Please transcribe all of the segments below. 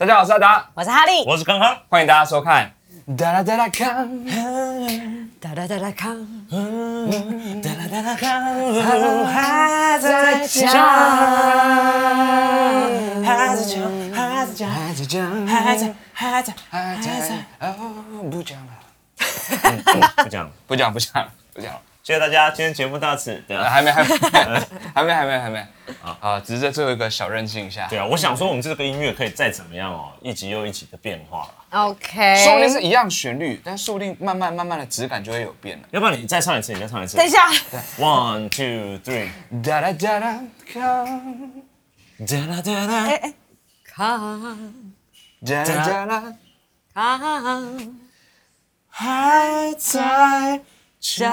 大家好，我是阿达， 我是哈利， 我是康康， 欢迎大家收看。哒啦哒啦康， 哒哒哒哒康， 哒啦哒啦康， 还在讲， 还在讲，还在讲， 还在讲， 还在， 哦，不讲了， 不讲了， 不讲了。 谢谢大家，今天节目到此。对啊， 还没啊！只是在最后一个小任性一下。 对啊，我想说我们这个音乐可以再怎么样哦，一集又一集的变化了。 OK， 说不定是一样旋律，但说不定慢慢的质感就会有变了。 要不然你再唱一次，你再唱一次。 等一下， ，1 2 3， 哒啦哒啦康， 哒啦哒啦， 康哒啦哒啦， 康， 还在讲。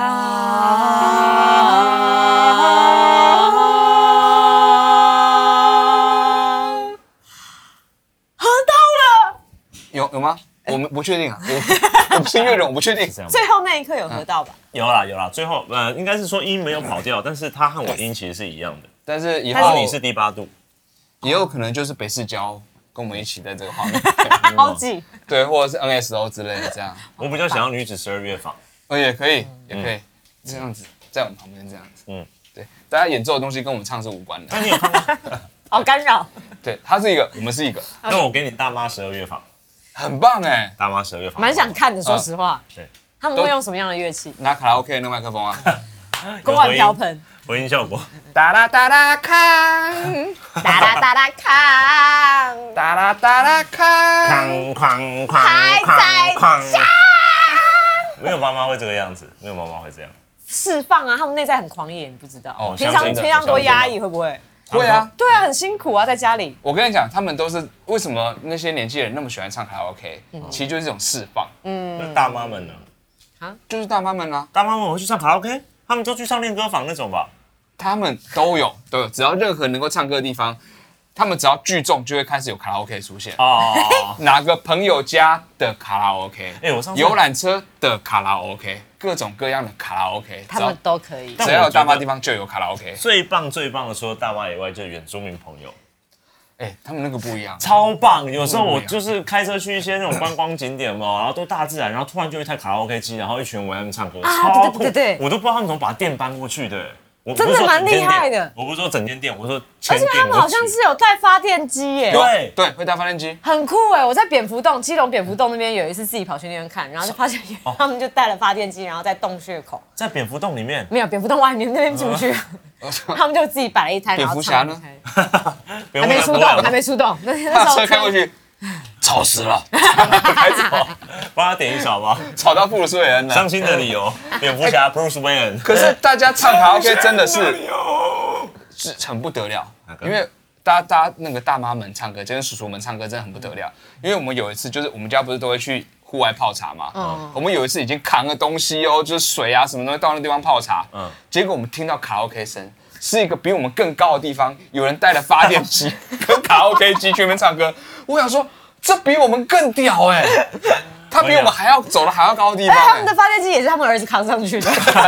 喝到了， 有吗？我们不确定啊，我不是乐人，我不确定。 最后那一刻有喝到吧？ 有啦，最后应该是说音没有跑掉，但是它和我音其实是一样的。 但是以然后后你是低八度， 也有可能就是北市交跟我们一起在这个画面， 好挤， 对，或者是 NSO 之类的这样， 我比较想要女子12乐坊。 也可以这样子，在我们旁边这样子，对，大家演奏的东西跟我们唱是无关的， 那你有看过？ 好干扰。 对，他是一个，我们是一个， 那我给你大妈12乐坊， 很棒哎， 大妈12乐坊， 蛮想看的，说实话。 对， 他们会用什么样的乐器？ 拿卡拉 OK 那麦克风啊， 锅碗瓢盆， 回音效果。 哒啦哒啦康， 哒啦哒啦康， 哒啦哒啦康， 哐还在没有妈妈会这个样子，没有妈妈会这样。 释放啊！他们内在很狂野，你不知道。 哦平相信常多压抑，会不会？ 会啊。 对啊，很辛苦啊，在家里。 我跟你讲，他们都是为什么那些年轻人那么喜欢唱卡拉 OK，其实就是一种释放， 那大妈们呢？ 就是大妈们啊， 大妈们会去唱卡拉 OK，他们都去唱练歌房那种吧？ 他们都有，只要任何能够唱歌的地方，他们只要聚众就会开始有卡拉 OK 出现。 哦， 哪个朋友家的卡拉 OK？ 我上次游览车的卡拉 OK， 各种各样的卡拉 OK， 他们都可以。 只要有大妈地方就有卡拉 OK。 最棒的，除了大妈以外，就是原住民朋友， 他们那个不一样， 超棒。有时候我就是开车去一些那种观光景点嘛，然后都大自然，然后突然就一台卡拉 OK 机，然后一群人围在那边唱歌，超酷。 对， 我都不知道他们怎么把店搬过去的。 真的蛮厉害的。 我不是说整间店，我说而且他们好像是有带发电机耶。 对，会带发电机， 很酷哎！我在基隆蝙蝠洞那边有一次自己跑去那边看，然后就发现他们就带了发电机，然后在洞穴口， 在蝙蝠洞里面， 没有蝙蝠洞外面那边进不去，他们就自己摆了一摊。 蝙蝠侠呢？ 还没出动，那时候车开过去，吵死了， 开走，帮他点一小包， 吵到布鲁斯韦恩了。 伤心的理由，蝙蝠侠 Bruce Wayne。 可是大家唱卡拉 OK 真的是很不得了，因为大家那个大妈们唱歌，跟叔叔们唱歌真的很不得了。因为我们有一次就是我们家不是都会去户外泡茶嘛，我们有一次已经扛了东西哦，就是水啊什么东西到那地方泡茶，结果我们听到卡拉 OK 声。是一个比我们更高的地方，有人带了发电机跟卡拉 OK 机去那边唱歌。我想说，这比我们更屌哎！他比我们还要走的还要高的地方。 他们的发电机也是他们儿子扛上去的，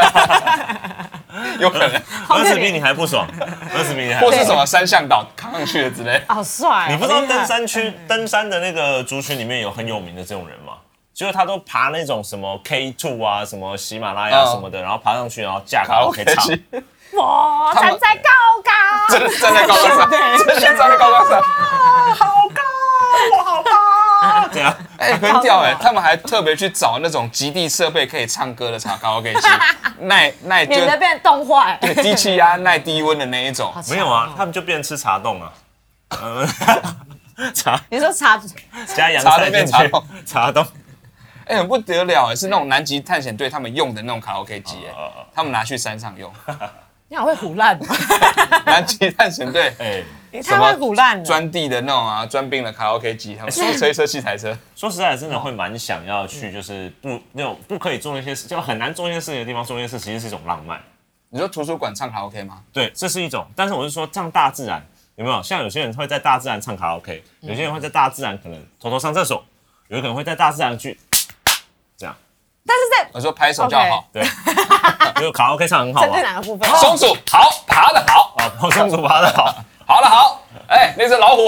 有可能。 儿子比你还不爽， 或是什么山向导扛上去的之类。 好帅！ 你不知道登山的那个族群里面有很有名的这种人吗？就是他都爬那种什么 K2 啊，什么喜马拉雅什么的，然后爬上去，然后架卡拉 OK 唱。 哇，站在高岗， 真的站在高岗上，真的站在高岗上， 好高，我好高，这样， 很屌哎！他们还特别去找那种极地设备可以唱歌的卡拉 OK 机， 免得变冻坏， 对，低气压、耐低温的那一种。 没有啊，他们就变成吃茶冻啊，茶， 你说茶加洋菜进去，茶冻， 很不得了哎，是那种南极探险队他们用的那种卡拉 OK 机哎，他们拿去山上用。 你好会唬烂， 南极探险队， 你太会唬烂了。 专地的那种啊，专兵的卡拉 OK 机，他们车一车器材车。 说实在，真的会蛮想要去，就是那种不可以做那些事，就很难做那些事情的地方做那些事，其实是一种浪漫。 你说图书馆唱卡拉 OK 吗？ 对，这是一种，但是我是说，唱大自然有没有？像有些人会在大自然唱卡拉 OK，有些人会在大自然可能偷偷上厕所，有可能会在大自然去这样。 但是在我说拍手叫好， 对，因为卡拉 OK 唱很好针嘛。 对哪个部分？ 松鼠好，爬得好， 松鼠爬得好， 好了好，那只老虎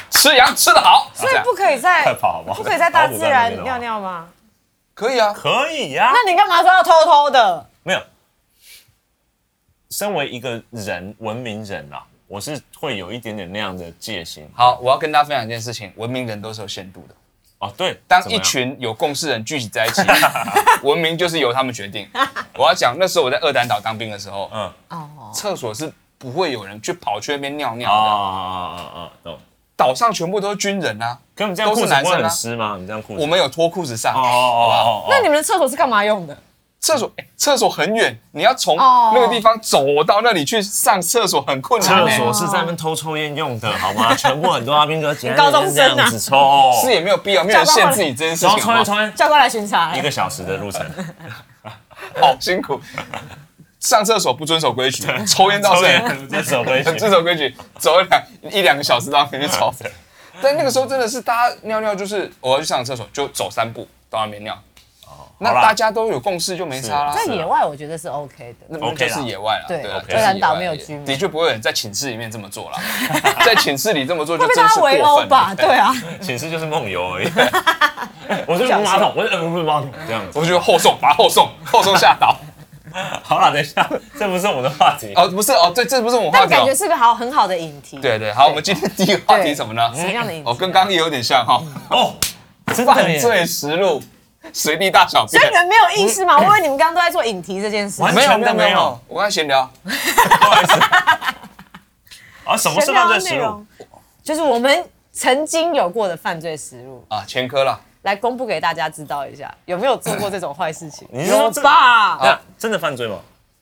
吃羊吃得好， 所以不可以在快跑好不好？ 不可以在大自然尿尿吗？ 可以啊， 可以呀。 那你干嘛说要偷偷的？ 没有，身为一个人，文明人啊，我是会有一点点那样的戒心。 好，我要跟大家分享一件事情，文明人都是有限度的。 哦，对， 当一群有共识人聚集在一起，文明就是由他们决定。我要讲，那时候我在二胆岛当兵的时候，厕所是不会有人去跑去那边尿尿的。 懂。 岛上全部都是军人啊， 可你们这样裤子不会很湿吗？你这样裤子， 我们有脱裤子上。 那你们的厕所是干嘛用的？ 厕所很远，你要从那个地方走到那里去上厕所很困难。 厕所是在那边偷抽烟用的，好吗？全部很多阿兵哥姐高中生这样子抽， 是也没有必要，没有人限制你这件事情。 抽烟， 教官来巡查 1个小时的路程， 好辛苦。上厕所不遵守规矩，抽烟倒是很遵守规矩， 很遵守规矩，走1-2个小时到那边去抽。但那个时候真的是大家尿尿就是我要去上厕所就走3步到那边尿。那大家都有共识就没差啦。 在野外我觉得是 OK 的， 那就是野外啦。 对，虽然岛没有居民， 的确不会有人在寝室里面这么做啦。在寝室里这么做就会被真是大家围殴吧？对啊， 寝室就是梦游而已。我是马桶，我是马桶这样子。 我就后送，把他后送下岛。 好了，等一下，这不是我们的话题哦，不是哦，对，这不是我们话题。 但感觉是个很好的引题。 对，好，我们今天第一个话题什么呢？ 什么样的引题？ 跟刚刚也有点像哈。 真的犯罪实录，随地大小便。 所以你们没有意识吗？我以为你们刚刚都在做引题这件事。 完全都没有， 我刚才闲聊。 不好意思。什么是犯罪实录？ 就是我们曾经有过的犯罪实录啊，前科了。 来公布给大家知道一下，有没有做过这种坏事情？ 你是说有吧？ 真的犯罪吗？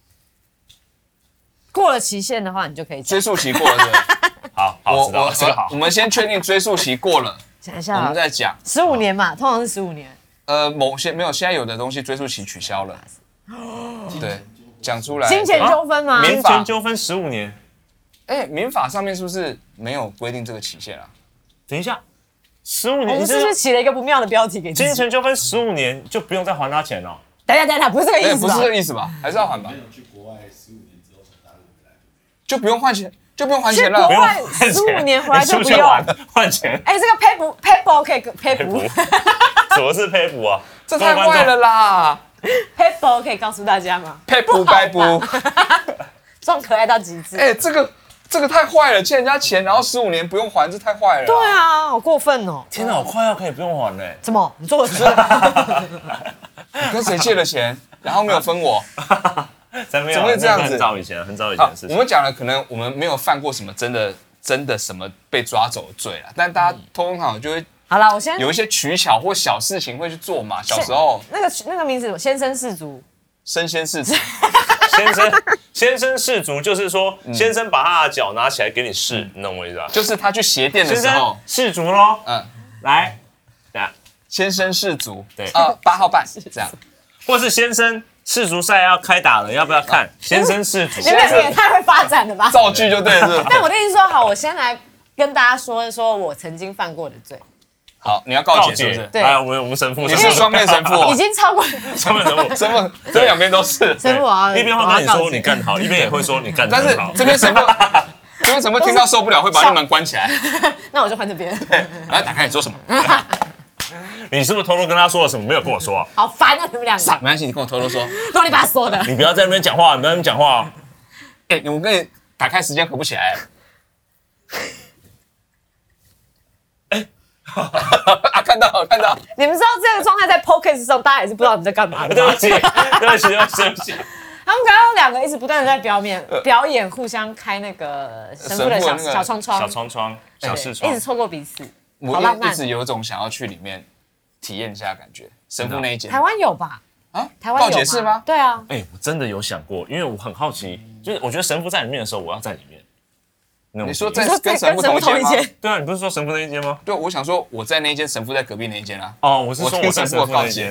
过了期限的话，你就可以追溯期过了。 好，知道了，这个好。 我们先确定追溯期过了， 想一下， 我们再讲。 15年嘛，通常是15年。 某些没有，现在有的东西追溯期取消了。对，讲出来。 金钱纠纷吗？ 金钱纠纷15年。 民法上面是不是没有规定这个期限啊？ 等一下。15年， 我们是不是起了一个不妙的标题给自己？ 金钱纠纷15年就不用再还他钱了？ 等一下，不是这个意思吧？ 不是这个意思吧？还是要还吧？ 没有去国外15年之后从大陆回来， 就不用换钱，就不用还钱了。 去国外15年回来就不用换钱。 这个PayPal 可以PayPal， 什么是 PayPal 啊？ 这太坏了啦 ！PayPal 可以告诉大家吗 ？PayPal 该不？ 装可爱到极致。 这个太坏了，欠人家钱，然后15年不用还，这太坏了。 对啊，好过分哦！ 天哪，我快要可以不用还嘞！ 怎么？你做了什么？ 你跟谁借了钱，然后没有分我？ 怎么会这样子？ 很早以前的事情。 我们讲了，可能我们没有犯过什么真的什么被抓走的罪啦，但大家通常就会好了，我先有一些取巧或小事情会去做嘛。小时候那个名字，先生氏族， 身先士卒。 先生士卒就是说，先生把他的脚拿起来给你试，你懂我意思吧？ 就是他去鞋店的时候， 士卒咯。来， 先生士卒， 对 8号半这样， 或是先生士卒赛要开打了，要不要看？先生士卒， 你们也太会发展了吧？ 造句就对了。 但我跟你说，好，我先来跟大家说我曾经犯过的罪。 好，你要告解是不是？ 对， 我们神父， 你是双面神父， 已经超过双面神父， 神父这两边都是神父啊， 一边会跟你说你干好，一边也会说你干得很好。 但是这边神父听到受不了，会把你们关起来。 那我就换这边。 来打开你说什么？ 你是不是偷偷跟他说了什么？没有跟我说啊？ 好烦啊，你们两个。 没关系，你跟我偷偷说。 啰里吧嗦的。 你不要在那边讲话，你不要在那边讲话。 我跟你打开时间合不起来。看到。 你们知道这个状态在 Podcast 上，大家也是不知道你在干嘛的。 对不起。 他们刚刚两个一直不断的在表演，互相开那个神父的小窗窗、 小窗窗、小视窗， 一直透过彼此。 我一直有一种想要去里面体验一下感觉。神父那一间， 台湾有吧？台湾有告解室吗？ 对啊。 我真的有想过，因为我很好奇，就是我觉得神父在里面的时候，我要在里面。 你说在跟神父同一间吗？ 对啊，你不是说神父那一间吗？ 对，我想说我在那一间，神父在隔壁那一间啊。 我是说我在神父那一间。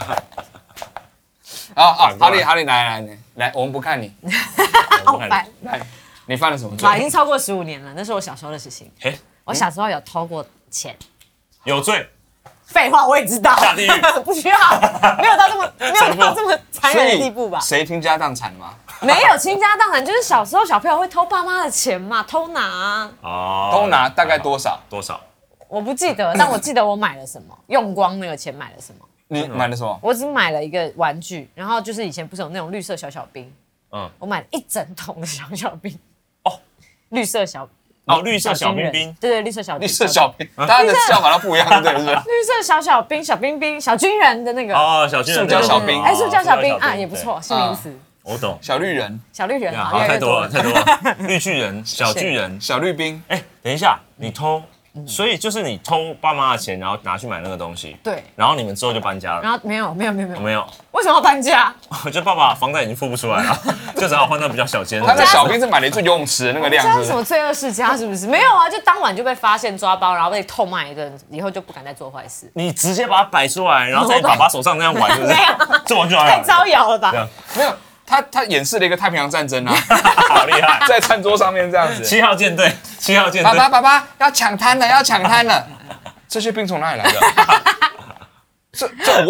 哈利，来，我们不看你。 好烦。 来，你犯了什么罪？ 已经超过15年了，那是我小时候的事情。我小时候有偷过钱。 有罪。 废话，我也知道。 下地狱。 不需要，没有到这么残忍的地步吧？ 谁倾家荡产吗？ 没有倾家荡产，就是小时候小朋友会偷爸妈的钱嘛，偷拿。 偷拿大概多少？ 多少？ 我不记得，但我记得我买了什么，用光那个钱买了什么。 你买了什么？ 我只买了一个玩具，然后就是以前不是有那种绿色小小兵，我买了一整桶的小小兵。哦，绿色小兵兵， 对，绿色小兵，大家的叫法都不一样，对不对？ 绿色小兵、小兵兵、小军人的那个小军人， 塑胶小兵， 塑胶小兵啊，也不错，新名词。 我懂， 小绿人， 好， 太多了，绿巨人、小巨人、 小绿兵。 等一下，你偷，所以就是你偷爸妈的钱，然后拿去买那个东西。 对。 然后你们之后就搬家了。 然后没有， 为什么要搬家？ 我觉得爸爸房贷已经付不出来了，就只好换到比较小间。 他那小兵是买了一座游泳池的那个量， 这是什么罪恶世家？是不是？没有啊，就当晚就被发现抓包，然后被痛骂一顿，以后就不敢再做坏事。 你直接把它摆出来，然后在你爸爸手上那样玩，是不是？ 没有， 这玩具太招摇了吧？ 没有。他演示了一个太平洋战争啊， 好厉害， 在餐桌上面这样子。 7号舰队， 爸爸要抢滩了，这些兵从哪里来的？这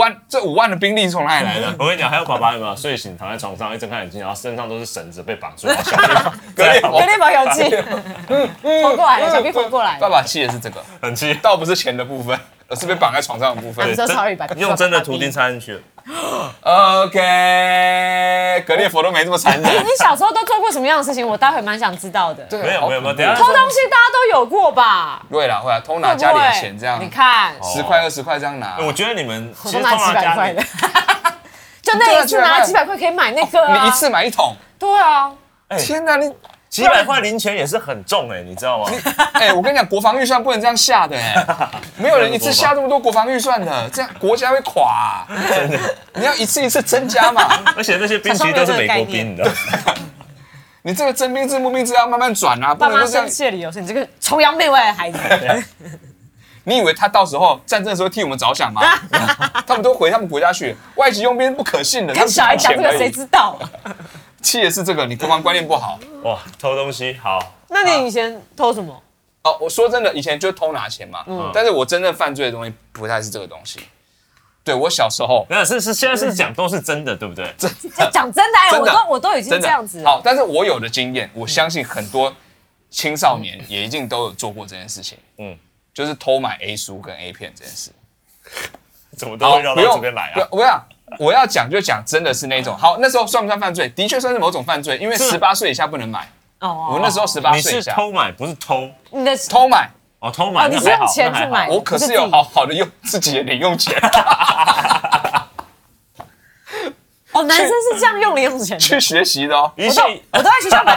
5万的兵力从哪里来的？ 我跟你讲，还有爸爸有没有睡醒躺在床上一睁开眼睛，然后身上都是绳子被绑住， 格列佛有气，活过来了，小兵活过来了。 爸爸气的是这个， 很气， 倒不是钱的部分，而是被绑在床上的部分。 用真的图钉插进去了。 OK， 格列佛都没这么残忍。 你小时候都做过什么样的事情？我待会蛮想知道的。 没有，等下偷东西大家都有过吧？ 会啦，偷拿家里的钱这样。 你看 ，10块20块这样拿。 我觉得你们我都拿几百块的，就那一次拿几百块可以买那个。 你一次买1桶。 对啊。 天哪，你几百块零钱也是很重你知道吗？ 我跟你讲，国防预算不能这样下的没有人一次下这么多国防预算的，这样国家会垮。真的，你要一次一次增加嘛。 而且那些兵其实都是美国兵，你知道吗？ 你这个征兵制、募兵制要慢慢转啊， 爸妈生气的理由是你这个崇洋媚外的孩子。 你以为他到时候战争的时候替我们着想吗？他们都回他们国家去，外籍佣兵不可信的。 跟小孩讲这个谁知道？ 气的是这个，你国防观念不好。 哇，偷东西好。 那你以前偷什么？ 我说真的，以前就偷拿钱嘛。但是我真正犯罪的东西不太是这个东西。对我小时候， 现在是讲都是真的，对不对？ 讲真的，我都已经这样子。 好，但是我有的经验，我相信很多青少年也一定都有做过这件事情。就是偷买 A 书跟 A 片这件事。 怎么都会绕到这边来啊？ 我要讲就讲，真的是那种好，那时候算不算犯罪？的确算是某种犯罪，因为18岁以下不能买。我那时候18岁以下。 你是偷买，不是偷。 你的偷买。 偷买。 你是用钱去买。 我可是有好好的用自己的零用钱。 男生是这样用零用钱去学习的哦。 我都在学校买，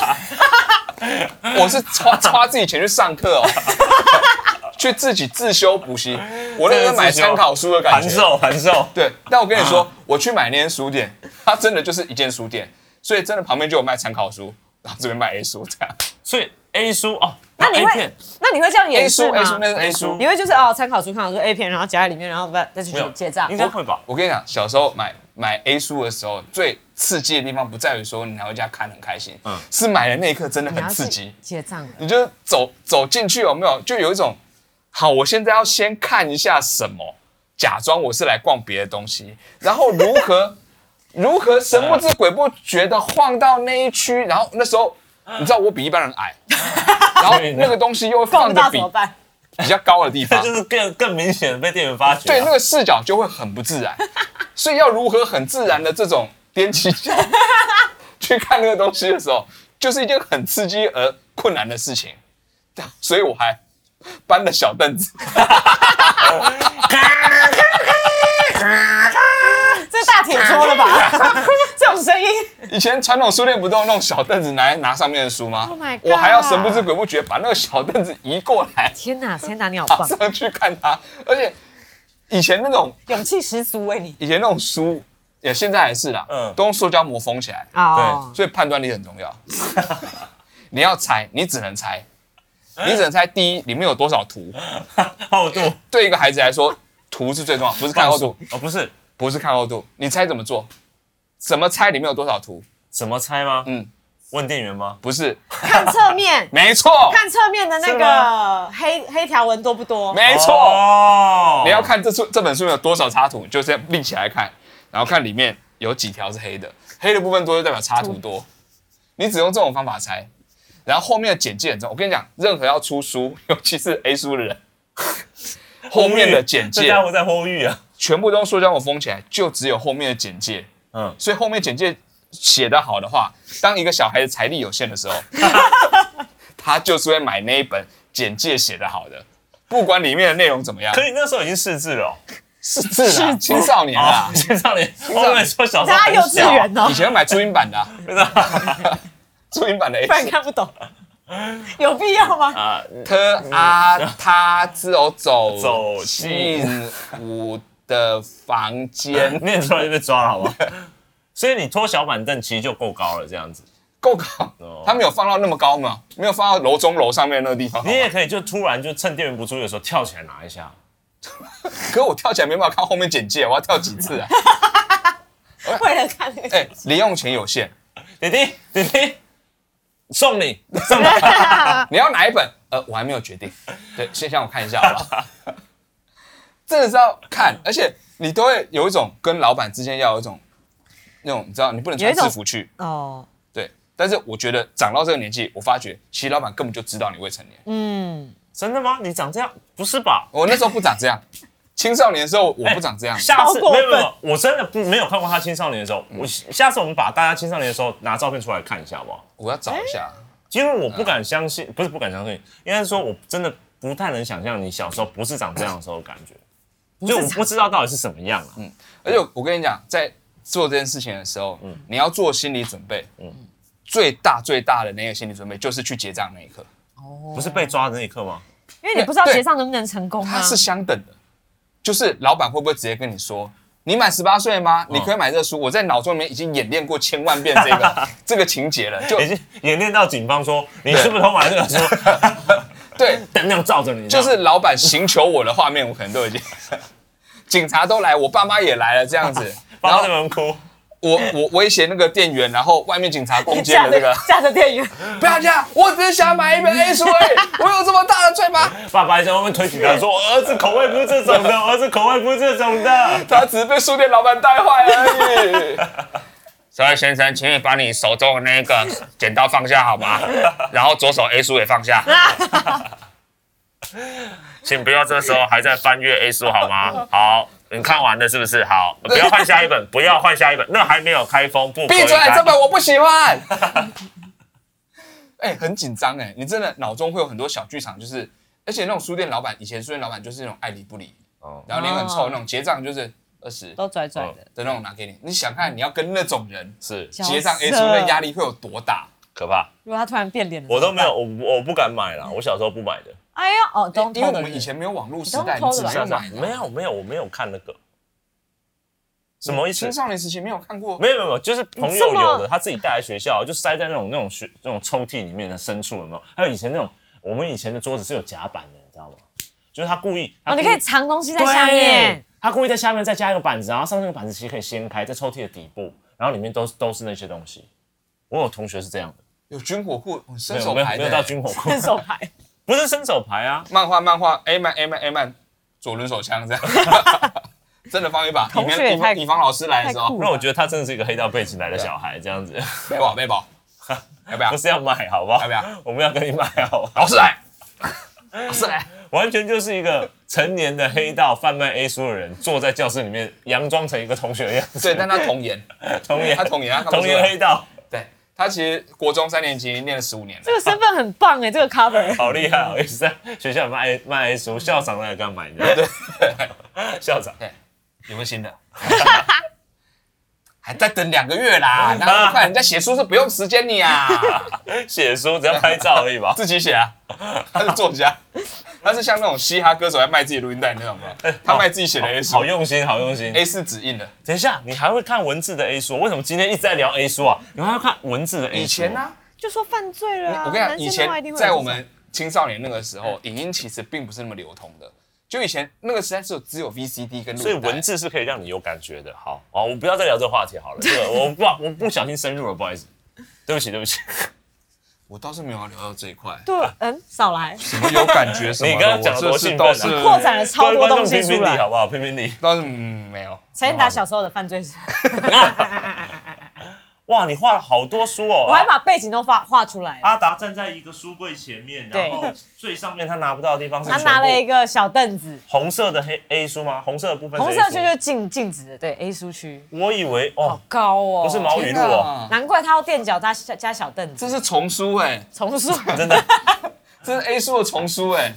我是花自己钱去上课哦。去自己自修补习，我那时候买参考书的感觉， 函授。 对，但我跟你说，我去买那间书店，它真的就是一间书店，所以真的旁边就有卖参考书，然后这边卖 A 书这样。 所以 A 书那你会这样演示吗 ？A 书那是 A 书， 你会就是参考书 A 片，然后夹在里面，然后再去结账。 应该会吧？ 我跟你讲，小时候买 A 书的时候，最刺激的地方不在于说你拿回家看很开心，是买的那一刻真的很刺激。 结账， 你就走进去有没有？就有一种。好，我现在要先看一下什么，假装我是来逛别的东西，然后如何神不知鬼不觉的晃到那一区，然后那时候你知道我比一般人矮，然后那个东西又会放的比较高的地方， 就是更明显的被店员发觉。 对，那个视角就会很不自然，所以要如何很自然的这种踮起脚去看那个东西的时候，就是一件很刺激而困难的事情，所以我还。搬了小凳子， 这是大铁桌了吧？这种声音， 以前传统书店不都用那种小凳子拿上面的书吗？ Oh my god！ 我还要神不知鬼不觉把那个小凳子移过来。 天哪，你好棒！ 上去看它，而且以前那种勇气十足你。 以前那种书，也现在还是啦，都用塑胶膜封起来。对，所以判断力很重要。你要猜，你只能猜。你只能猜第一里面有多少图， 厚度。 对一个孩子来说，图是最重要，不是看厚度。不是看厚度。你猜怎么做？怎么猜里面有多少图？ 怎么猜吗？问店员吗？ 不是， 看侧面。 没错， 看侧面的那个黑条纹多不多？ 没错。你要看这本书有多少插图，就这样立起来看，然后看里面有几条是黑的，黑的部分多就代表插图多。你只用这种方法猜。然后后面的简介很重要，我跟你讲，任何要出书，尤其是 A 书的人， 后面的简介， 这家伙在呼吁啊， 全部都用塑胶膜封起来，就只有后面的简介。所以后面简介写得好的话，当一个小孩子财力有限的时候，他就是会买那一本简介写得好的，不管里面的内容怎么样。 可你那时候已经识字了。 是啊，青少年啊， 青少年。我跟你说，小时候他幼稚园哦， 以前买注音版的，注音版的 A， 不然看不懂，有必要吗？ 他只有走进我的房间， 念出来就被抓了，好不好？所以你拖小板凳其实就够高了，这样子。 够高，他没有放到那么高嘛，没有放到楼中楼上面那个地方。 你也可以就突然就趁店员不注意的时候跳起来拿一下。 可我跳起来没办法看后面简介，我要跳几次啊？ 为了看那个， 零用钱有限， 弟弟，送你， 你要哪一本？我还没有决定，对，先让我看一下好不好？真的是要看，而且你都会有一种跟老板之间要有一种那种，你知道，你不能穿制服去哦。对，但是我觉得长到这个年纪，我发觉其实老板根本就知道你未成年。 真的吗？你长这样？不是吧？ 我那时候不长这样，青少年的时候我不长这样。 下次没有，我真的没有看过他青少年的时候。下次我们把大家青少年的时候拿照片出来看一下，好不好？ 我要找一下， 因为我不敢相信，不是不敢相信，应该是说我真的不太能想象你小时候不是长这样的时候的感觉，就我不知道到底是什么样啊。 而且我跟你讲，在做这件事情的时候，你要做心理准备。最大的那个心理准备就是去结账那一刻。 不是被抓的那一刻吗？ 因为你不知道结账能不能成功啊。 它是相等的，就是老板会不会直接跟你说，你满18岁吗？你可以买这个书。我在脑中里面已经演练过1000万遍这个情节了，就已经演练到警方说你是不是偷买这个书？ 对， 那样照着你， 就是老板刑求我的画面，我可能都已经，警察都来，我爸妈也来了，这样子， 然后在那边哭。 我威胁那个店员，然后外面警察攻坚的这个架着店员， 不要这样，我只是想买一本 A 书而已，我有这么大的罪吗？ 爸爸在外面推警察说，我儿子口味不是这种的，我儿子口味不是这种的， 他只是被书店老板带坏而已。所以先生，请你把你手中的那个剪刀放下好吗？然后左手 A 书也放下。请不要这时候还在翻阅 A 书好吗？好。你看完了是不是？好，不要换下一本，不要换下一本，那还没有开封，不可以闭嘴，这本我不喜欢。很紧张你真的脑中会有很多小剧场，就是而且那种书店老板，以前书店老板就是那种爱理不理，然后脸很臭那种，结账就是20 都拽拽的那种拿给你。你想看你要跟那种人是结账 A 书的压力会有多大？ 可怕！ 如果他突然变脸了， 我都没有，我不敢买啦，我小时候不买的。 哎呀， 因为我们以前没有网络时代，你只能买。 没有，我没有看那个。什么意思？ 青少年时期没有看过？ 没有，就是朋友有的，他自己带来学校，就塞在那种抽屉里面的深处，有没有？还有以前那种，我们以前的桌子是有夹板的，你知道吗？就是他故意， 你可以藏东西在下面。 他故意在下面再加一个板子，然后上面那个板子其实可以掀开，在抽屉的底部，然后里面都是那些东西。我有同学是这样的。 有军火库，伸手牌没有到军火库， 伸手牌不是伸手牌啊， 漫画 A 曼左轮手枪这样，真的放一把。以防老师来的时候， 那我觉得他真的是一个黑道背景来的小孩，这样子。 背包，要不要？ 不是要卖好不好？ 要不要？ 我们要跟你买好不好？ 老师来， 完全就是一个成年的黑道贩卖 A 书的人，坐在教室里面，佯装成一个同学的样子。 对，但他童颜，他童颜黑道。 他其实国中3年级念了15年了， 这个身份很棒这个 cover 好厉害哦！一直在学校卖 A 书，校长来刚买的，对，校长， 对，有没有新的？还在等2个月啦，那么快，人家写书是不用时间你啊， 写书只要拍照而已吧， 自己写啊，他是作家，他是像那种嘻哈歌手在卖自己录音带那种吗？他卖自己写的 A 书， 好用心 ，A4 纸印的。 等一下，你还会看文字的 A 书？为什么今天一直在聊 A 书啊？你还要看文字的 A 书？ 以前呢， 就说犯罪了。 我跟你讲，以前在我们青少年那个时候，影音其实并不是那么流通的。就以前那个时代只有 VCD 跟录带， 所以文字是可以让你有感觉的。好，我们不要再聊这个话题好了。这个我不小心深入了，不好意思，对不起。 我倒是没有聊到这一块。 对，少来。 什么有感觉什么？ 你刚刚讲多兴奋啊！ 扩展了超多东西出来， 好不好？评评理。 倒是没有。 陈建达小时候的犯罪史。 哇，你画了好多书哦！ 我还把背景都画出来了。 阿达站在一个书柜前面，然后最上面他拿不到的地方是他拿了一个小凳子， 红色的A 书吗？红色的部分是 A 书， 红色区就是静止的，对 A 书区。 我以为好高哦， 不是毛语录哦， 难怪他要垫脚加小凳子。 这是丛书哎， 丛书真的， 这是 A 书的丛书哎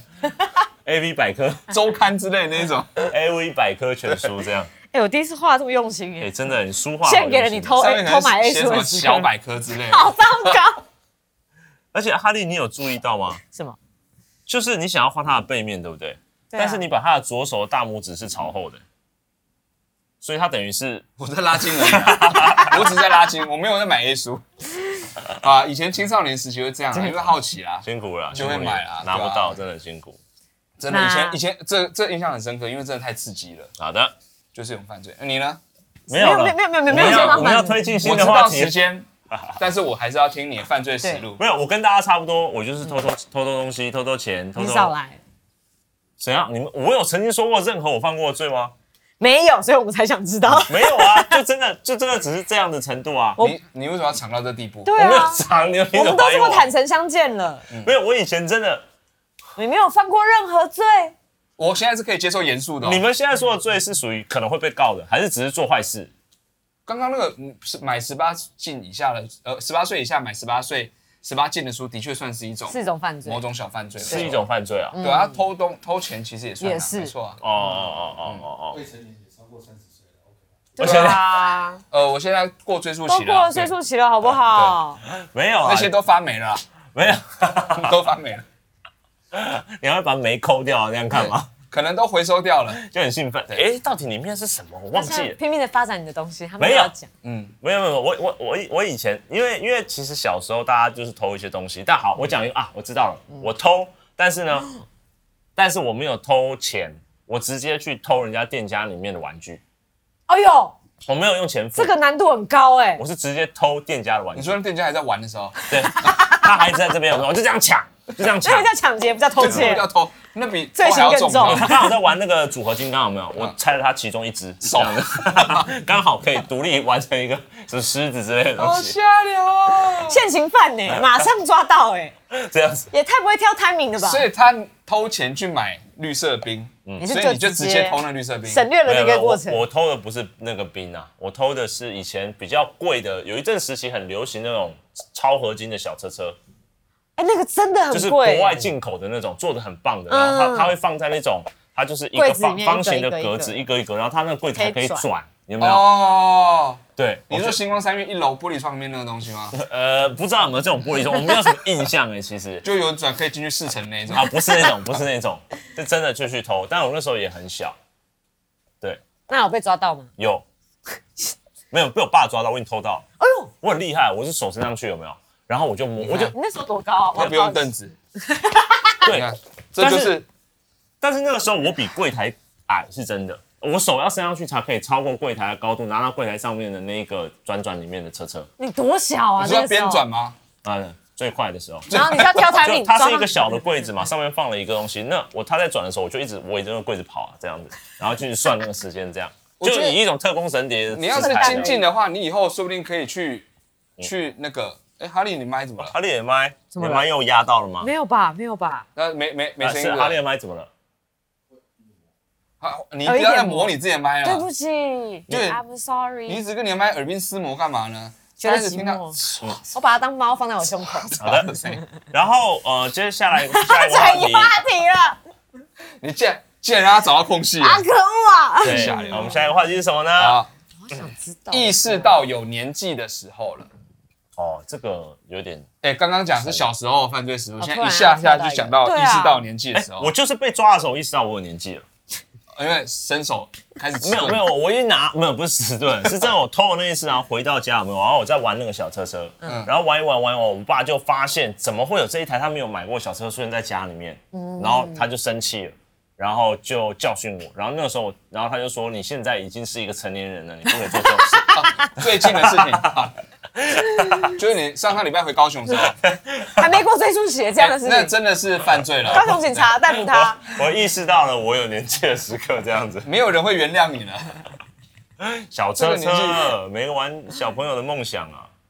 ，AV 百科、 周刊之类的那种 AV 百科全书这样。 我第一次画这么用心哎，真的，你书画献给了你偷买 A 书的时刻， 小百科之类的， 好糟糕。 而且哈利，你有注意到吗？ 什么？ 就是你想要画它的背面，对不对？但是你把他的左手的大拇指是朝后的，所以他等于是我在拉筋而已，我只是在拉筋，我没有在买 A 书啊。以前青少年时期会这样，因为好奇啦， 辛苦了， 就会买啦， 拿不到真的辛苦。 真的，以前这印象很深刻，因为真的太刺激了。 好的， 就是一种犯罪。你呢？ 没有， 我们要推进新的话题。 时间，但是我还是要听你的犯罪实录。 没有，我跟大家差不多，我就是偷东西，偷钱， 你少来。 怎样？我有曾经说过任何我犯过的罪吗？ 没有，所以我们才想知道。 没有啊，就真的只是这样的程度啊。 你为什么要藏到这地步？ 对啊， 我没有藏，我们都这么坦诚相见了。 没有，我以前真的， 你没有犯过任何罪。 我现在是可以接受严肃的。 你们现在说的罪是属于可能会被告的，还是只是做坏事？ 刚刚那个是买18禁以下的，18岁以下买18禁的书，的确算是一种犯罪， 某种小犯罪， 是一种犯罪啊。 对啊，偷钱其实也算，没错啊。 未成年也超过30岁了 ，OK 对啊。 我现在过追溯期了， 都过了追溯期了，好不好？ 没有， 那些都发霉了， 没有， 都发霉了。 你还会把霉抠掉，那样看吗？ 可能都回收掉了， 就很兴奋。哎，到底里面是什么？我忘记了。 拼命的发展你的东西，他们没有讲。 没有。我以前因为其实小时候大家就是偷一些东西，但好，我讲一个啊，我知道了，我偷，但是我没有偷钱，我直接去偷人家店家里面的玩具。 哎呦， 我没有用钱付， 这个难度很高哎。 我是直接偷店家的玩具。 你说店家还在玩的时候， 对，他还在这边，我就这样抢。就这样抢， 那叫抢劫，不叫偷窃， 不叫偷，那比罪行更重。 他刚好在玩那个组合金刚，有没有？我拆了他其中一只手，刚好可以独立完成一个什么狮子之类的东西。 好下流哦！ 现行犯呢，马上抓到哎， 这样子也太不会挑 timing 了吧？ 所以他偷钱去买绿色冰，所以你就直接偷那绿色冰， 省略了那个过程。 我偷的不是那个冰啊，我偷的是以前比较贵的，有一阵时期很流行那种超合金的小车车。 哎，那个真的很贵， 就是国外进口的那种，做的很棒的。然后它会放在那种，它就是一个方形的格子，一个一个，然后它那个柜子还可以转，有没有？哦，对， 你说星光三月1楼玻璃窗面那个东西吗？ 不知道有没有这种玻璃窗，我没有什么印象哎，其实就有转可以进去4层那种啊，不是那种，是真的就去偷，但我那时候也很小，对。 那有被抓到吗？ 有，没有被我爸抓到，我已经偷到。哎呦，我很厉害，我是手伸上去有没有？然后我就摸， 你那时候多高啊？ 他不用凳子。 对， 这就是。 但是那个时候我比柜台矮是真的，我手要伸上去才可以超过柜台的高度，拿到柜台上面的那个转里面的车。 你多小啊？ 你说边转吗？ 最快的时候。 然后你要挑timing， 它是一个小的柜子嘛，上面放了一个东西。那他在转的时候，我就一直围着那个柜子跑啊，这样子，然后去算那个时间，这样。就以一种特工神谍。 你要是精进的话，你以后说不定可以去那个。哎，哈利，你麦怎么了？ 哈利的麦，你麦又压到了吗？ 没有吧，没有吧。 那没声音。 哈利的麦怎么了？ 你不要再磨你自己的麦了。 对不起，I'm sorry。 你一直跟你的麦耳边撕磨干嘛呢？ 觉得寂寞。我把它当猫放在我胸口。 好的。然后接下来转移话题了。 你竟然让他找到空隙了。 啊，可恶啊！ 对，我们下一个话题是什么呢？ 我想知道。 意识到有年纪的时候了。 哦，这个有点， 刚刚讲是小时候犯罪时候，现在一下就讲到意识到年纪的时候。 我就是被抓的时候意识到我有年纪了， 因为伸手开始没有，我一拿没有不是迟钝，是真的我偷了那一次，然后回到家有没有？然后我在玩那个小车，然后玩一玩，我爸就发现怎么会有这一台他没有买过小车出现在家里面，然后他就生气了。然后就教训我，然后那个时候，然后他就说：“你现在已经是一个成年人了，你不可以做这种事。” 最近的事情，就是你上礼拜回高雄的时候， 还没过追溯期这样的事情， 那真的是犯罪了。 高雄警察逮捕他。 我意识到了我有年纪的时刻，这样子， 没有人会原谅你了。 小车，没玩小朋友的梦想啊。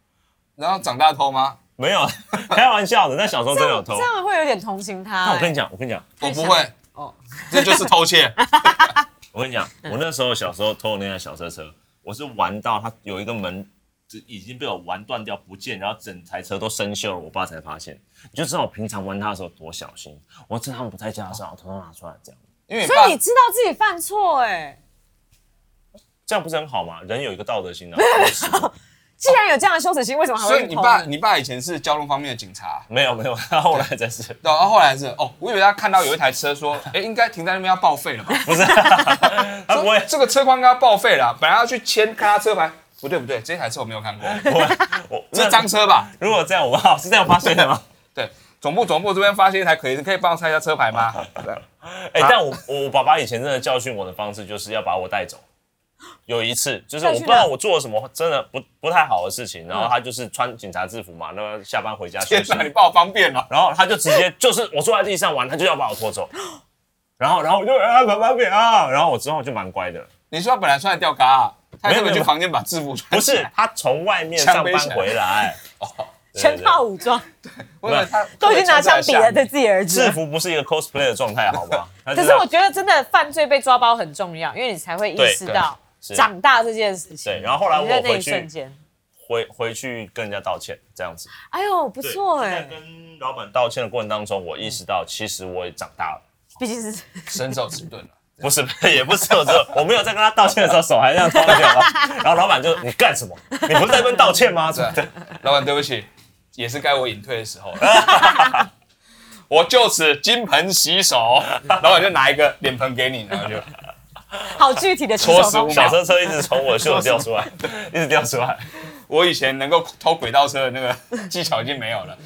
然后长大偷吗？ 没有，开玩笑的。但小时候真的有偷。 这样会有点同情他。 那我跟你讲， 我不会。哦，这就是偷窃。 我跟你讲，我那时候小时候偷的那台小车车，我是玩到它有一个门已经被我玩断掉不见，然后整台车都生锈了，我爸才发现。你就知道我平常玩它的时候多小心。我趁他们不在家的时候，我偷偷拿出来这样。 所以你知道自己犯错这样不是很好吗？人有一个道德心啊。 既然有这样的羞耻心，为什么还会偷？ 所以你爸以前是交通方面的警察？ 没有，他后来才是。 对，后来是哦，我以为他看到有一台车说，应该停在那边要报废了吧？ 不是，他不会， 这个车况应该要报废了，本来要去看他车牌，不对，这台车我没有看过，这赃车吧？ 如果这样，我是这样发现的吗？ 对，总部这边发现一台可以帮我猜一下车牌吗？ 但我爸爸以前真的教训我的方式就是要把我带走。有一次，就是我不知道我做了什么真的不太好的事情，然后他就是穿警察制服嘛，那个下班回家休息。 天哪，你爸好方便哦。 然后他就直接就是我坐在地上玩，他就要把我拖走。然后我就爸别啊，然后我之后就蛮乖的。 你说他本来穿的吊嘎，他特别去房间把制服穿。 不是，他从外面上班回来， 全套武装。 对，他都已经拿枪抵了对自己儿子。 制服不是一个 cosplay 的状态，好不好？ 可是我觉得真的犯罪被抓包很重要，因为你才会意识到。长大这件事情， 对，然后后来我回去跟人家道歉，这样子。 哎呦，不错在跟老板道歉的过程当中，我意识到其实我也长大了， 毕竟是身手迟钝了。 不是，也不是我没有在跟他道歉的时候手还这样拖着，然后老板就你干什么？你不是在跟道歉吗？ 对，老板对不起，也是该我隐退的时候。我就此金盆洗手，老板就拿一个脸盆给你，然后就。 好具体的洗手方法，小车一直从我的袖子掉出来，一直掉出来。 我以前能够偷轨道车的那个技巧已经没有了。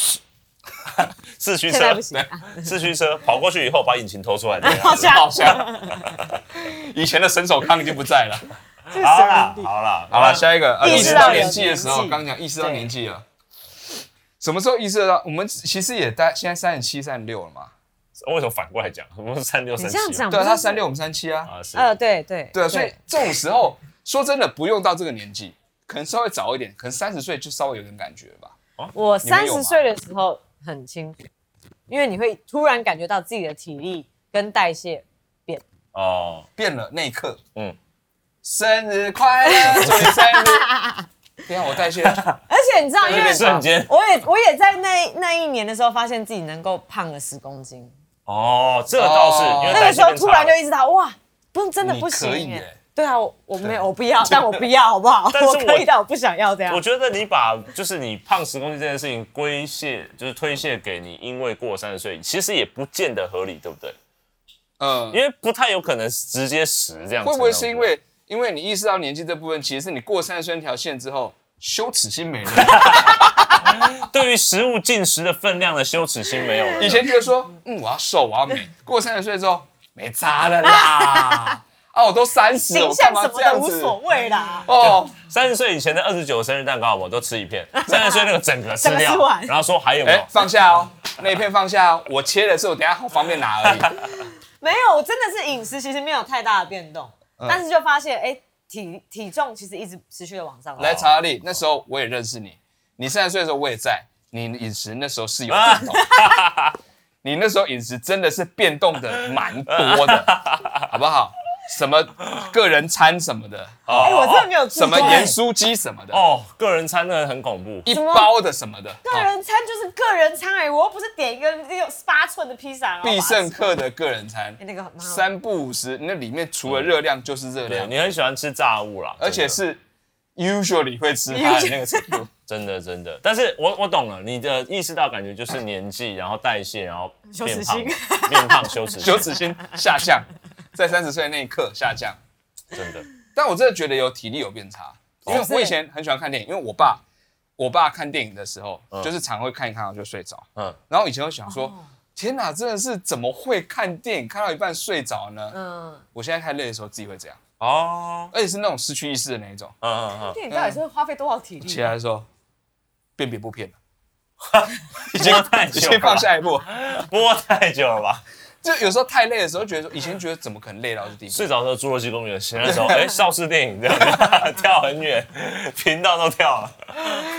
四驱车，四驱车跑过去以后把引擎偷出来， 好像。以前的神手康已经不在了。 好了， 下一个意识到年纪的时候，刚讲意识到年纪了。什么时候意识到？我们其实也现在37、36了嘛。 为什么反过来讲？我们是36、37。 对，他36，我们37啊。 对， 所以这种时候说真的，不用到这个年纪，可能稍微早一点，可能30岁就稍微有点感觉了吧。 我30岁的时候很清楚，因为你会突然感觉到自己的体力跟代谢变变了那一刻，生日快乐，祝你生日。天啊，我代谢， 而且你知道，因为瞬间， 我也在那一年的时候，发现自己能够胖了10公斤。 这个倒是，因为那个时候突然就意识到，哇，真的不行耶。对啊，我没有，我不要，但我不要，好不好？我可以，但我不想要这样。 我觉得你把就是你胖10公斤这件事情就是推卸给你，因为过30岁，其实也不见得合理，对不对？因为不太有可能直接10这样。 会不会是因为你意识到年纪这部分，其实是你过30岁那条线之后，羞耻心没了。 对于食物进食的分量的羞耻心没有了。 以前觉得说，我要瘦，我要美。过30岁之后，没差了啦。我都30了，我干嘛这样子？ 无所谓啦。 30岁以前的29生日蛋糕，我都吃一片。30岁那个整个吃掉，然后说还有没有？ 放下哦，那一片放下哦。我切的是我等一下好方便拿而已。 没有，我真的是饮食其实没有太大的变动。但是就发现，体重其实一直持续的往上。 来，查理，那时候我也认识你，你30岁的时候我也在，你饮食那时候是有变动，你那时候饮食真的是变动的蛮多的，好不好？什么个人餐什么的， 我真的没有什么盐酥鸡什么的， 个人餐真的很恐怖， 一包的什么的， 个人餐就是个人餐而已，我又不是点一个8寸的披萨。 必胜客的个人餐， 那个 3不50，那里面除了热量就是热量。 你很喜欢吃炸物啦， 而且是 usually 会吃它的那个程度， 真的。但是我懂了，你的意识到感觉就是年纪，然后代谢，然后变胖，羞耻心下降。在30岁那一刻下降， 真的。 但我真的觉得有体力有变差，因为我以前很喜欢看电影，因为我爸看电影的时候，就是常会看一看然后就睡着。然后以前我想说，天哪，真的是怎么会看电影看到一半睡着呢？我现在太累的时候自己会这样。而且是那种失去意识的那一种。 电影到底是会花费多少体力？ 起来的时候，辨别不骗了，已经放下一步， 播太久了吧？ 就有时候太累的时候，觉得以前觉得怎么可能累到这地步？ 睡着的时候，侏罗纪公园，醒来的时候，邵氏电影这样跳很远，频道都跳了。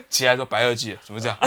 起来说白垩纪了，怎么这样？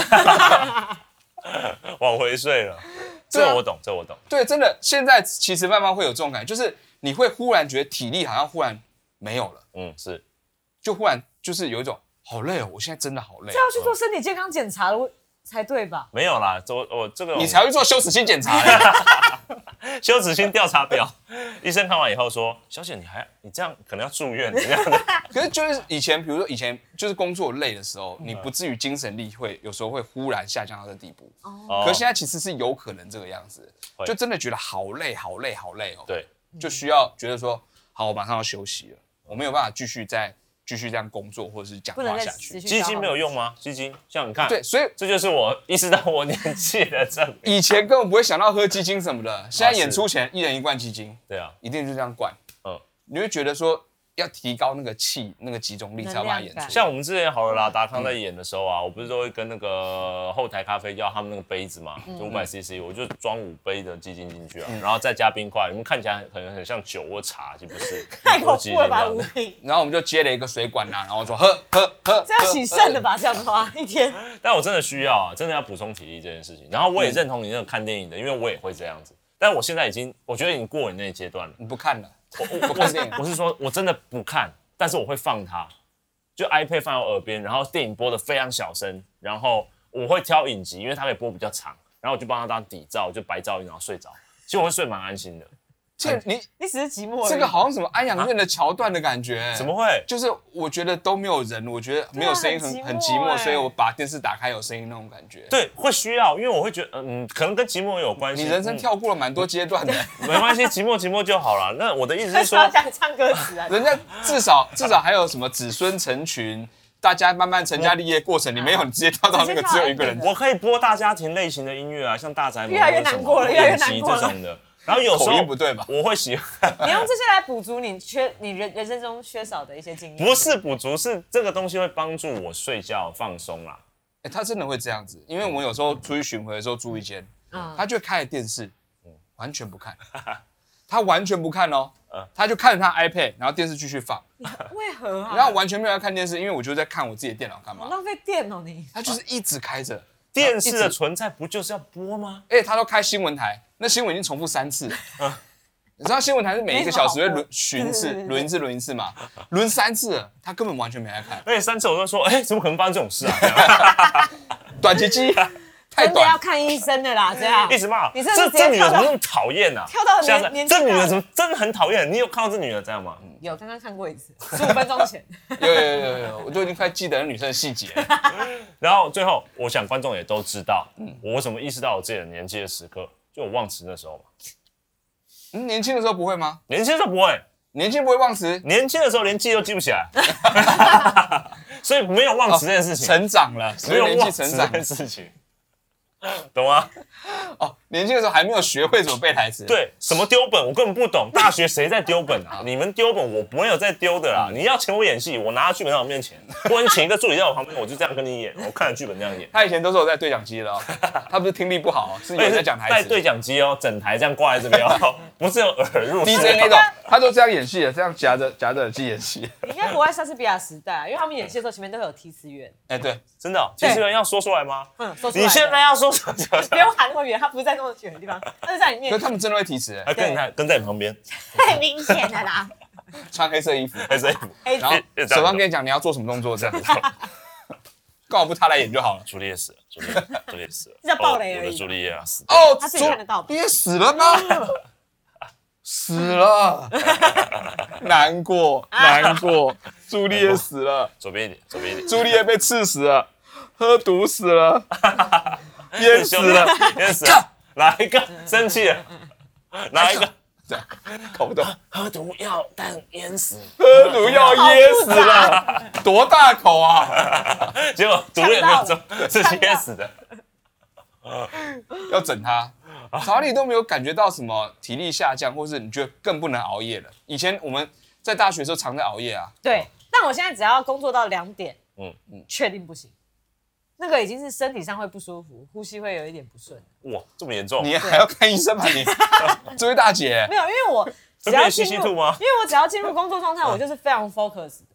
往回睡了，这我懂。 对，真的，现在其实慢慢会有这种感觉，就是你会忽然觉得体力好像忽然没有了， 是， 就忽然就是有一种好累哦，我现在真的好累。 这要去做身体健康检查了才对吧？ 没有啦，我这个你才会做羞耻心检查。 羞耻心调查表，医生看完以后说：“小姐，你这样可能要住院。”这样的。 可是就是以前，比如说以前就是工作累的时候，你不至于精神力有时候会忽然下降到这地步。可是现在其实是有可能这个样子，就真的觉得好累哦。 对， 就需要觉得说，好，我马上要休息了，我没有办法继续这样工作或者是讲话下去。 基金没有用吗？基金像你看， 对，所以这就是我意识到我年纪的证明。 以前根本不会想到喝鸡精什么的，现在演出前1人1罐鸡精， 对啊， 一定就这样灌。你会觉得说要提高那个集中力才有办法演出。 像我们之前好了啦，达康在演的时候啊，我不是都会跟那个后台咖啡要他们那个杯子嘛，就500cc，我就装5杯的鸡精进去啊，然后再加冰块，你们看起来很像酒或茶，其实不是， 太恐怖了吧，5瓶。 然后我们就接了一个水管然后说喝， 这要洗肾的吧？这样的话一天。 但我真的需要啊，真的要补充体力这件事情。然后我也认同你那种看电影的，因为我也会这样子。但我现在我觉得已经过你那个阶段了。 你不看了？ 我是说我真的不看。但是我会放它，就 iPad 放到耳边，然后電影播得非常小聲，然後我會挑影集，因為它可以播比較長，然後我就幫它當底噪，就白噪音，然後睡着。其實我會睡蠻安心的。 你只是寂寞而已。 这个好像什么安养院的桥段的感觉。 怎么会？ 就是我觉得都没有人，我觉得没有声音很寂寞，所以我把电视打开有声音那种感觉。 对，会需要，因为我会觉得，可能跟寂寞有关系。 你人生跳过了蛮多阶段的， 没关系，寂寞就好了。那我的意思是说， 想唱歌词啊， 人家至少还有什么子孙成群，大家慢慢成家立业过程，你没有，你直接跳到那个只有一个人。 我可以播大家庭类型的音乐啊，像大宅门、 越来越难过了，越来越难过了这种的。然后有时候口音不对吧？ 我会喜欢你用这些来补足你人生中缺少的一些经验。 不是补足，是这个东西会帮助我睡觉放松啦。 他真的会这样子，因为我有时候出去巡回的时候住一间，他就开着电视，完全不看，他完全不看哦，他就看着他 iPad， 然后电视继续放。 为何啊？ 然后完全没有在看电视，因为我就在看我自己的电脑干嘛？ 浪费电哦你。 他就是一直开着。 电视的存在不就是要播吗？ 他都开新闻台，那新闻已经重复3次了。你知道新闻台是每1个小时会轮一次嘛？轮3次了，他根本完全没在看。 而且3次我都说，怎么可能发生这种事啊？ 短期记忆太真的要看医生的啦，这样。 一直骂， 你这女的怎么那么讨厌啊？ 跳到年纪大， 这女的怎么真的很讨厌？你有看到这女的这样吗？ 有，刚刚看过一次，15分钟前。 有，我都已经快记得那女生的细节了。 然后最后，我想观众也都知道，我为什么意识到我自己的年纪的时刻，就我忘词那时候嘛。 年轻的时候不会吗？ 年轻的时候不会， 年轻不会忘词。 年轻的时候连记都记不起来，所以没有忘词这件事情。 成长了， 没有年纪成长这件事情。懂吗？ 年轻的时候还没有学会怎么背台词。 对，什么丢本我根本不懂。大学谁在丢本啊？你们丢本，我不会有在丢的啦。你要请我演戏，我拿着剧本在我面前，或者你请一个助理在我旁边，我就这样跟你演。我看着剧本这样演。 他以前都是有在对讲机的他不是听力不好，是有人在讲台词。 带对讲机整台这样挂在这边不是有耳入 DJ 那种，他都这样演戏的，这样夹着耳机演戏。 应该活在莎士比亚时代，因为他们演戏的时候前面都会有提词员。 对， 真的，提词员要说出来吗？ 说出来。 你现在要说什么？ 不用喊那么远，他不是在那么远的地方，他是在里面。 可是他们真的会提词， 跟在你旁边， 太明显了啦。 穿黑色衣服， 然后手上跟你讲你要做什么动作，这样子。刚好不他来演就好了。 朱丽叶死了，朱丽叶死了， 是叫暴雷而已。 我的朱丽叶啊死。 他自己看得到。 朱丽叶死了吗？死了，难过。朱丽叶死了， 左边一点。 朱丽叶被刺死了，喝毒死了，淹死了。 哪一个生气了？哪一个？ 搞不懂。 喝毒药但淹死。 喝毒药噎死了，多大口啊！ 结果毒也没有中，是噎死的。 要整他。查理都没有感觉到什么体力下降，或是你觉得更不能熬夜了。以前我们在大学的时候常在熬夜啊。 对，但我现在只要工作到2点，确定不行，那个已经是身体上会不舒服，呼吸会有一点不顺。 哇，这么严重？ 你还要看医生吗？你这位大姐。 没有，因为我只要吸吐吗？ 因为我只要进入工作状态，我就是非常 focus 的。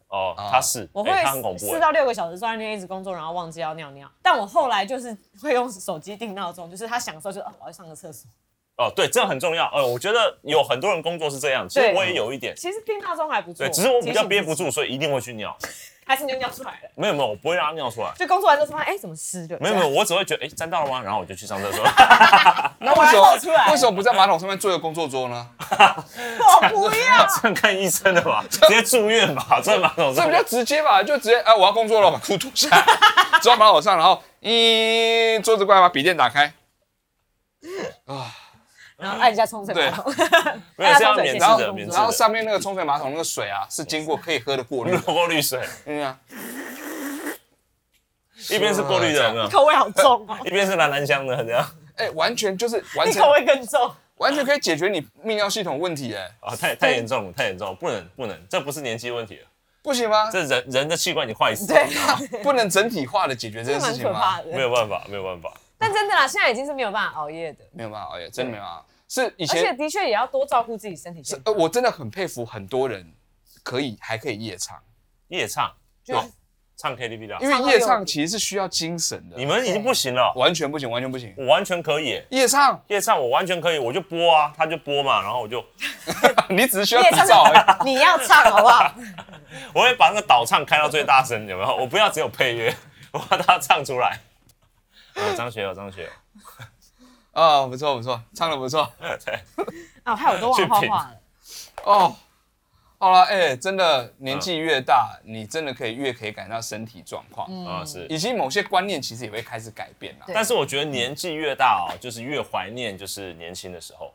哦，他我会他很恐怖 4到6个小时坐在那边一直工作，然后忘记要尿尿。但我后来就是会用手机定闹钟，就是他响的时候就我要上个厕所。 哦，对，这很重要。我觉得有很多人工作是这样，其实我也有一点。 其实定闹钟还不错， 对，只是我比较憋不住，所以一定会去尿。 还是你就尿出来了？ 没有，我不会让它尿出来。 就工作完之后发现，怎么湿的？ 没有，我只会觉得，沾到了吗？然后我就去上厕所。 那为什么不在马桶上面做一个工作桌呢？ 我不要， 这样看医生的吧，直接住院吧，坐在马桶上。 这比较直接吧，就直接我要工作了，把裤脱下来，坐在马桶上，然后桌子过来把笔电打开， 然后按一下冲水马桶， 没有是要免治的， 然后上面那个冲水马桶那个水啊，是经过可以喝的过滤水，一边是过滤的，有没有？ 口味好重哦， 一边是兰香的，这样。 完全就是你口味更重， 完全可以解决你泌尿系统问题太严重了，太严重了，不能，这不是年纪问题了。 不行吗？ 这人的器官已经坏死了， 不能整体化的解决这件事情吗？ 没有办法。 但真的啦，现在已经是没有办法熬夜的， 没有办法熬夜，真的没有办法。是以前， 而且的确也要多照顾自己身体健康。 我真的很佩服很多人还可以夜唱， 唱 KTV 的， 因为夜唱其实是需要精神的。 你们已经不行了， 完全不行。 我完全可以夜唱我完全可以，我就播啊，他就播嘛，然后我就， 你只是需要底噪而已。 你要唱好不好？ 我会把那个导唱开到最大声，有没有？我不要只有配乐，我把它唱出来。张学友。 不错，唱得不错。 对。 害我都忘画画了。 好了，真的年纪越大，你真的越可以感到身体状况是， 以及某些观念其实也会开始改变啦。 但是我觉得年纪越大就是越怀念就是年轻的时候。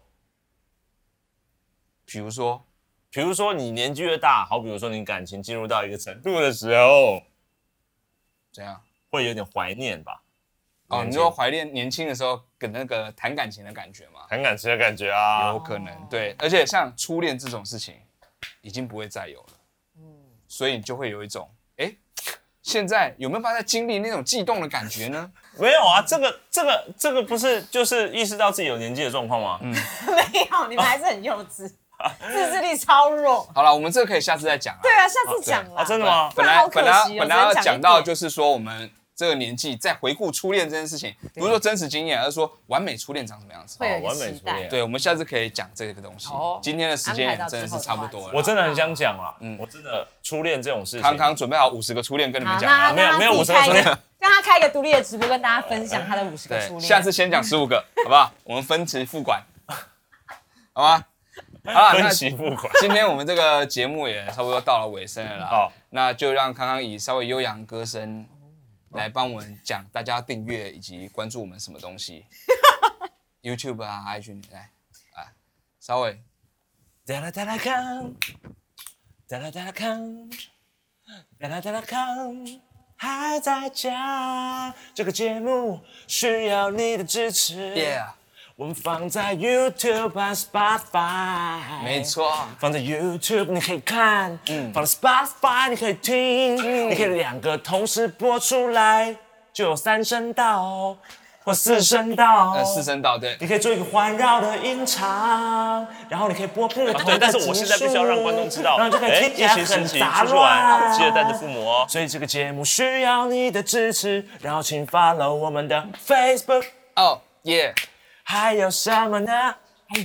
比如说你年纪越大，好比如说你感情进入到一个程度的时候， 怎样？ 会有点怀念吧？ 你说怀念年轻的时候跟那个谈感情的感觉吗？ 谈感情的感觉啊， 有可能对，而且像初恋这种事情，已经不会再有了，所以你就会有一种，现在有没有办法再经历那种悸动的感觉呢？ 没有啊，这个不是就是意识到自己有年纪的状况吗？ 没有，你们还是很幼稚，自制力超弱。 好了，我们这个可以下次再讲。 对啊，下次讲啦。 真的吗？ 本来要讲到就是说我们这个年纪再回顾初恋这件事情，不是说真实经验，而是说完美初恋长什么样子。 完美初恋。 对，我们下次可以讲这个东西。今天的时间也真的是差不多了。 我真的很想讲啦，我真的初恋这种事情， 康康准备好50个初恋跟你们讲。 没有50个初恋， 让他开一个独立的直播跟大家分享他的50个初恋。 下次先讲15个，好不好？我们分期付款，好吗？好了， 分期付款。 今天我们这个节目也差不多到了尾声了啦。 好， 那就让康康以稍微悠扬歌声来帮我们讲大家订阅以及关注我们什么东西，YouTube 啊 ，IG 来，稍微。 哒啦哒啦康，哒啦哒啦康，哒啦哒啦康，还在家。这个节目需要你的支持。 Yeah。 我们放在 YouTube 和 Spotify， 没错， 放在 YouTube 你可以看，放在 Spotify 你可以听，你可以2个同时播出来，就有3声道或4声道 ，4声道对， 你可以做一个环绕的音场，然后你可以播不同的集数，但是我现在必须要让观众知道，然后就可以听起来很杂乱，记得带着父母哦。所以这个节目需要你的支持，然后请 follow 我们的 Facebook， 耶。 还有什么呢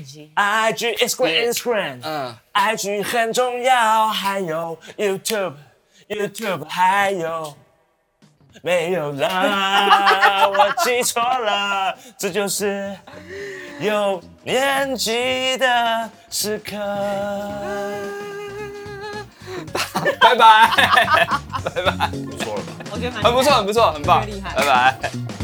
？IG Instagram，IG 很重要，还有 YouTube， 还有没有了？我记错了，这就是有年纪的时刻。 拜拜，拜拜， 不错了吧？ 我觉得很不错，很不错，很棒， 厉害， 拜拜。